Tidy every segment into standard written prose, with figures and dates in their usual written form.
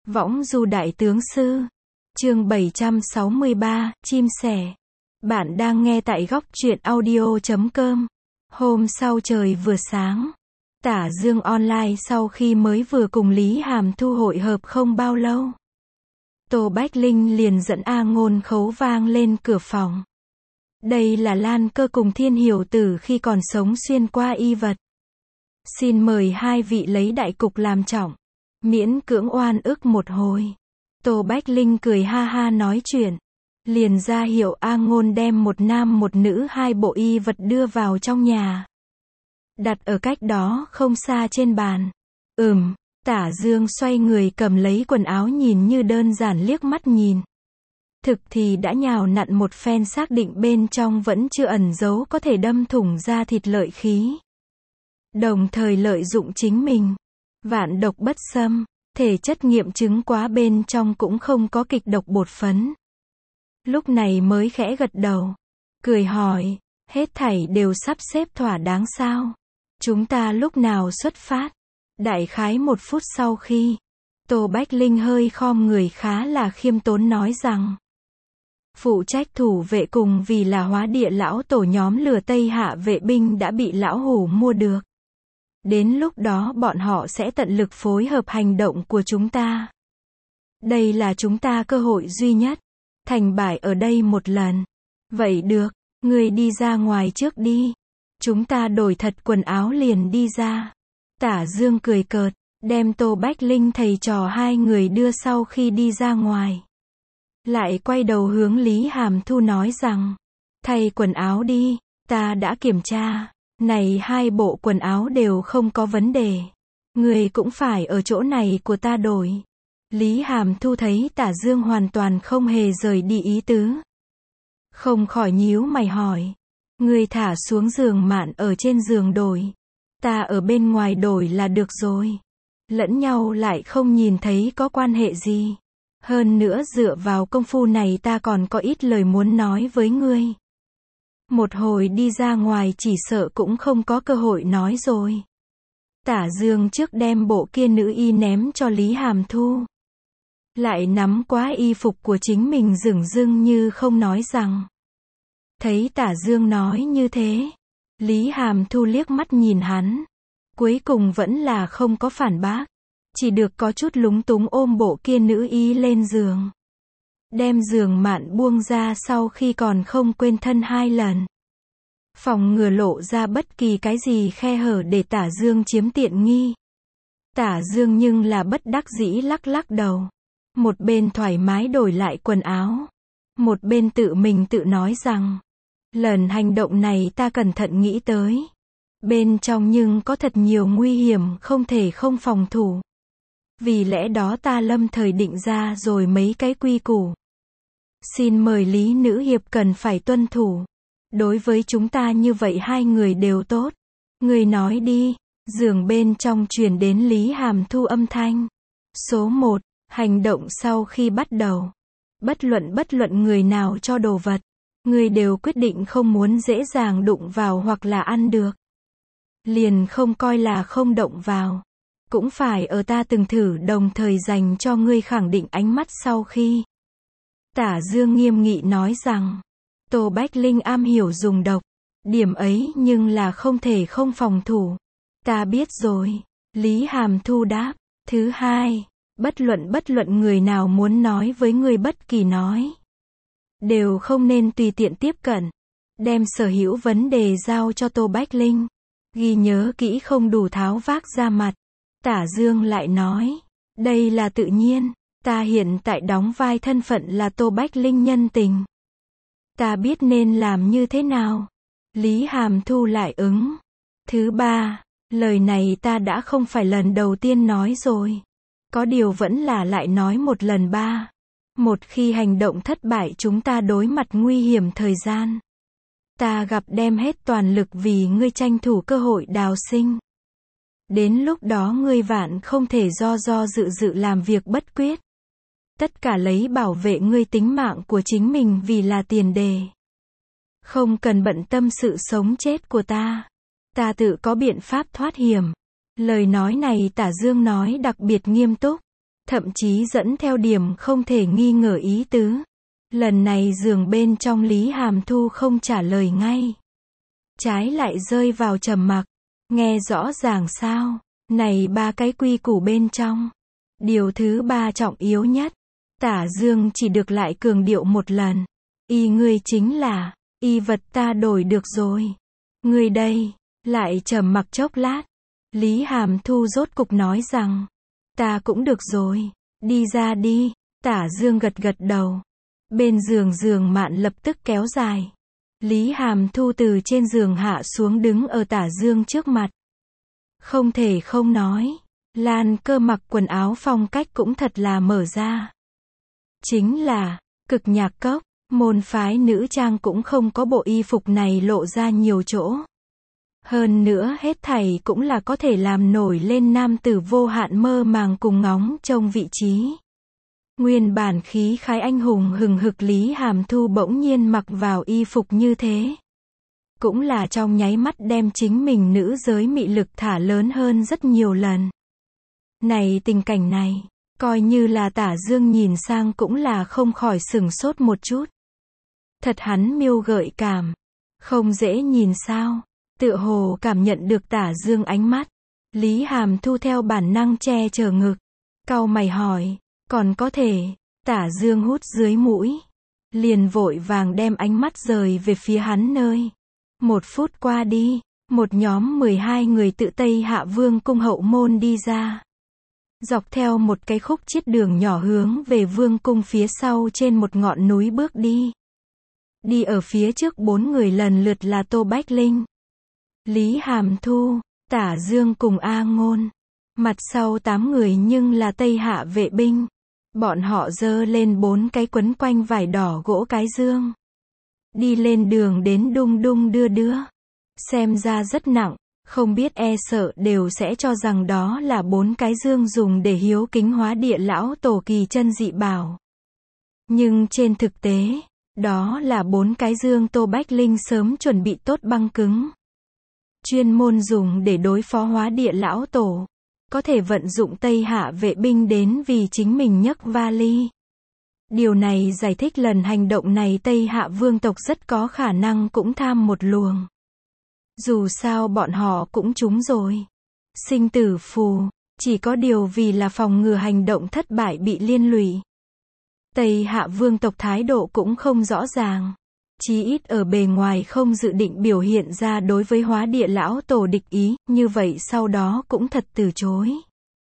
Võng du đại tướng sư. Chương 763, chim sẻ. Bạn đang nghe tại góc truyện audio.com. Hôm sau trời vừa sáng, Tả Dương online sau khi mới vừa cùng Lý Hàm Thu hội hợp không bao lâu. Tô Bách Linh liền dẫn A Ngôn Khấu vang lên cửa phòng. Đây là Lan Cơ cùng Thiên Hiểu Tử khi còn sống xuyên qua y vật. Xin mời hai vị lấy đại cục làm trọng. Miễn cưỡng oan ức một hồi. Tô Bách Linh cười ha ha nói chuyện. Liền ra hiệu A Ngôn đem một nam một nữ hai bộ y vật đưa vào trong nhà. Đặt ở cách đó không xa trên bàn. Tả Dương xoay người cầm lấy quần áo nhìn như đơn giản liếc mắt nhìn. Thực thì đã nhào nặn một phen xác định bên trong vẫn chưa ẩn giấu có thể đâm thủng ra thịt lợi khí. Đồng thời lợi dụng chính mình. Vạn độc bất xâm, thể chất nghiệm chứng quá bên trong cũng không có kịch độc bột phấn. Lúc này mới khẽ gật đầu. Cười hỏi, hết thảy đều sắp xếp thỏa đáng sao? Chúng ta lúc nào xuất phát? Đại khái 1 phút sau khi, Tô Bách Linh hơi khom người khá là khiêm tốn nói rằng, phụ trách thủ vệ cùng vì là Hóa Địa lão tổ nhóm lừa Tây Hạ vệ binh đã bị lão hủ mua được. Đến lúc đó bọn họ sẽ tận lực phối hợp hành động của chúng ta. Đây là chúng ta cơ hội duy nhất. Thành bại ở đây một lần. Vậy được, ngươi đi ra ngoài trước đi. Chúng ta đổi thật quần áo liền đi ra. Tả Dương cười cợt, đem Tô Bách Linh thầy trò hai người đưa sau khi đi ra ngoài. Lại quay đầu hướng Lý Hàm Thu nói rằng, thay quần áo đi, ta đã kiểm tra. Này hai bộ quần áo đều không có vấn đề. Người cũng phải ở chỗ này của ta đổi. Lý Hàm Thu thấy Tả Dương hoàn toàn không hề rời đi ý tứ. Không khỏi nhíu mày hỏi. Người thả xuống giường mạn ở trên giường đổi. Ta ở bên ngoài đổi là được rồi. Lẫn nhau lại không nhìn thấy có quan hệ gì. Hơn nữa dựa vào công phu này ta còn có ít lời muốn nói với ngươi. Một hồi đi ra ngoài chỉ sợ cũng không có cơ hội nói rồi. Tả Dương trước đem bộ kia nữ y ném cho Lý Hàm Thu. Lại nắm quá y phục của chính mình dửng dưng như không nói rằng. Thấy Tả Dương nói như thế, Lý Hàm Thu liếc mắt nhìn hắn. Cuối cùng vẫn là không có phản bác. Chỉ được có chút lúng túng ôm bộ kia nữ y lên giường. Đem giường mạn buông ra sau khi còn không quên thân 2 lần. Phòng ngừa lộ ra bất kỳ cái gì khe hở để Tả Dương chiếm tiện nghi. Tả Dương nhưng là bất đắc dĩ lắc lắc đầu. Một bên thoải mái đổi lại quần áo. Một bên tự mình tự nói rằng, lần hành động này ta cẩn thận nghĩ tới. Bên trong nhưng có thật nhiều nguy hiểm không thể không phòng thủ. Vì lẽ đó ta lâm thời định ra rồi mấy cái quy củ. Xin mời Lý nữ hiệp cần phải tuân thủ. Đối với chúng ta như vậy hai người đều tốt. Người nói đi. Giường bên trong truyền đến Lý Hàm Thu âm thanh. Số 1, hành động sau khi bắt đầu. Bất luận người nào cho đồ vật, người đều quyết định không muốn dễ dàng đụng vào hoặc là ăn được. Liền không coi là không động vào. Cũng phải ở ta từng thử đồng thời dành cho ngươi khẳng định ánh mắt sau khi. Tả Dương nghiêm nghị nói rằng, Tô Bách Linh am hiểu dùng độc. Điểm ấy nhưng là không thể không phòng thủ. Ta biết rồi. Lý Hàm Thu đáp. Thứ hai, bất luận người nào muốn nói với ngươi bất kỳ nói. Đều không nên tùy tiện tiếp cận. Đem sở hữu vấn đề giao cho Tô Bách Linh. Ghi nhớ kỹ không đủ tháo vác ra mặt. Tả Dương lại nói. Đây là tự nhiên. Ta hiện tại đóng vai thân phận là Tô Bách Linh nhân tình. Ta biết nên làm như thế nào. Lý Hàm Thu lại ứng. Thứ ba, lời này ta đã không phải lần đầu tiên nói rồi. Có điều vẫn là lại nói một lần ba. Một khi hành động thất bại chúng ta đối mặt nguy hiểm thời gian. Ta gặp đem hết toàn lực vì ngươi tranh thủ cơ hội đào sinh. Đến lúc đó ngươi vạn không thể do dự làm việc bất quyết. Tất cả lấy bảo vệ ngươi tính mạng của chính mình vì là tiền đề. Không cần bận tâm sự sống chết của ta. Ta tự có biện pháp thoát hiểm. Lời nói này Tả Dương nói đặc biệt nghiêm túc. thậm chí dẫn theo điểm không thể nghi ngờ ý tứ. Lần này giường bên trong Lý Hàm Thu không trả lời ngay. Trái lại rơi vào trầm mặc. Nghe rõ ràng sao? Này ba cái quy củ bên trong. Điều thứ ba trọng yếu nhất. Tả Dương chỉ được lại cường điệu một lần. Y ngươi chính là, y vật ta đổi được rồi. Ngươi đây, lại trầm mặc chốc lát. Lý Hàm Thu rốt cục nói rằng, ta cũng được rồi, đi ra đi. Tả Dương gật gật đầu. Bên giường mạn lập tức kéo dài. Lý Hàm Thu từ trên giường hạ xuống đứng ở Tả Dương trước mặt. Không thể không nói, Lan Cơ mặc quần áo phong cách cũng thật là mở ra. Chính là, Cực Nhạc Cốc, môn phái nữ trang cũng không có bộ y phục này lộ ra nhiều chỗ. Hơn nữa hết thảy cũng là có thể làm nổi lên nam tử vô hạn mơ màng cùng ngóng trông vị trí. Nguyên bản khí khái anh hùng hừng hực Lý Hàm Thu bỗng nhiên mặc vào y phục như thế. Cũng là trong nháy mắt đem chính mình nữ giới mị lực thả lớn hơn rất nhiều lần. Này tình cảnh này, coi như là Tả Dương nhìn sang cũng là không khỏi sửng sốt một chút. Thật hắn miêu gợi cảm. Không dễ nhìn sao. Tựa hồ cảm nhận được Tả Dương ánh mắt. Lý Hàm Thu theo bản năng che chở ngực. Cau mày hỏi, còn có thể. Tả Dương hút dưới mũi. Liền vội vàng đem ánh mắt rời về phía hắn nơi. 1 phút qua đi, một nhóm 12 người tự Tây Hạ Vương cung hậu môn đi ra. Dọc theo một cái khúc chiết đường nhỏ hướng về vương cung phía sau trên một ngọn núi bước đi. Đi ở phía trước 4 người lần lượt là Tô Bách Linh, Lý Hàm Thu, Tả Dương cùng A Ngôn. Mặt sau 8 người nhưng là Tây Hạ vệ binh. Bọn họ giơ lên 4 cái quấn quanh vải đỏ gỗ cái dương. Đi lên đường đến đung đung đưa đưa. Xem ra rất nặng, không biết e sợ đều sẽ cho rằng đó là 4 cái dương dùng để hiếu kính Hóa Địa lão tổ kỳ chân dị bảo. Nhưng trên thực tế, đó là 4 cái dương Tô Bách Linh sớm chuẩn bị tốt băng cứng. Chuyên môn dùng để đối phó Hóa Địa lão tổ. Có thể vận dụng Tây Hạ vệ binh đến vì chính mình nhấc vali. Điều này giải thích lần hành động này Tây Hạ vương tộc rất có khả năng cũng tham một luồng. Dù sao bọn họ cũng trúng rồi. Sinh tử phù, chỉ có điều vì là phòng ngừa hành động thất bại bị liên lụy. Tây Hạ vương tộc thái độ cũng không rõ ràng. Chí ít ở bề ngoài không dự định biểu hiện ra đối với Hóa Địa lão tổ địch ý, như vậy sau đó cũng thật từ chối.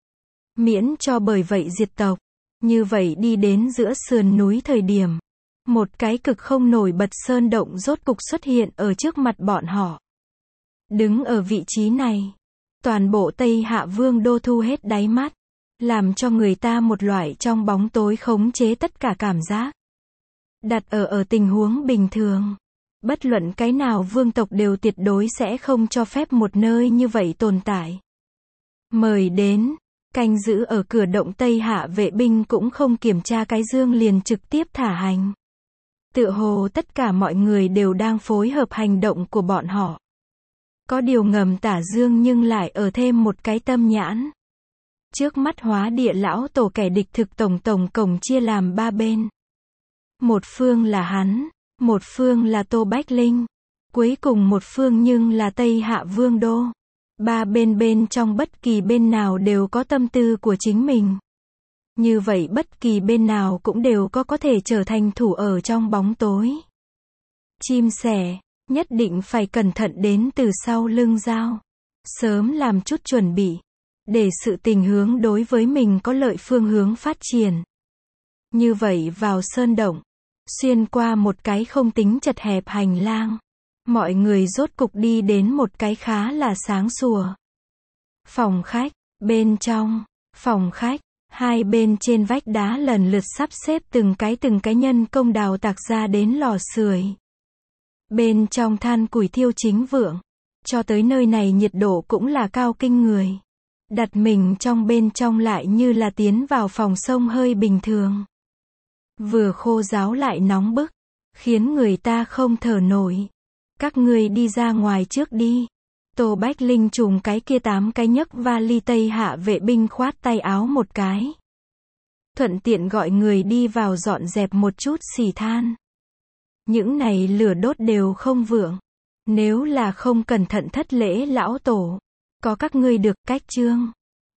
Miễn cho bởi vậy diệt tộc. Như vậy đi đến giữa sườn núi thời điểm. Một cái cực không nổi bật sơn động rốt cục xuất hiện ở trước mặt bọn họ. Đứng ở vị trí này. Toàn bộ Tây Hạ vương đô thu hết đáy mắt. Làm cho người ta một loại trong bóng tối khống chế tất cả cảm giác. Đặt ở tình huống bình thường. Bất luận cái nào vương tộc đều tuyệt đối sẽ không cho phép một nơi như vậy tồn tại. Mời đến. Canh giữ ở cửa động Tây Hạ vệ binh cũng không kiểm tra cái dương liền trực tiếp thả hành. Tựa hồ tất cả mọi người đều đang phối hợp hành động của bọn họ. Có điều ngầm Tả Dương nhưng lại ở thêm một cái tâm nhãn. Trước mắt Hóa Địa lão tổ kẻ địch thực tổng cộng chia làm 3 bên. Một phương là hắn, một phương là Tô Bách Linh, cuối cùng một phương nhưng là Tây Hạ vương đô. 3 bên trong bất kỳ bên nào đều có tâm tư của chính mình. Như vậy bất kỳ bên nào cũng đều có thể trở thành thủ ở trong bóng tối. Chim sẻ, nhất định phải cẩn thận đến từ sau lưng dao. Sớm làm chút chuẩn bị. Để sự tình hướng đối với mình có lợi phương hướng phát triển. Như vậy vào sơn động. Xuyên qua một cái không tính chật hẹp hành lang. Mọi người rốt cục đi đến một cái khá là sáng sủa. Phòng khách, bên trong, phòng khách, hai bên trên vách đá lần lượt sắp xếp từng cái nhân công đào tạc ra đến lò sưởi. Bên trong than củi thiêu chính vượng. Cho tới nơi này nhiệt độ cũng là cao kinh người. Đặt mình trong bên trong lại như là tiến vào phòng xông hơi bình thường. Vừa khô ráo lại nóng bức, khiến người ta không thở nổi. Các ngươi đi ra ngoài trước đi. Tô Bách Linh trùng cái kia 8 cái nhấc vali Tây Hạ vệ binh khoát tay áo một cái. thuận tiện gọi người đi vào dọn dẹp một chút xì than. Những này lửa đốt đều không vượng. Nếu là không cẩn thận thất lễ lão tổ. Có các ngươi được cách chương.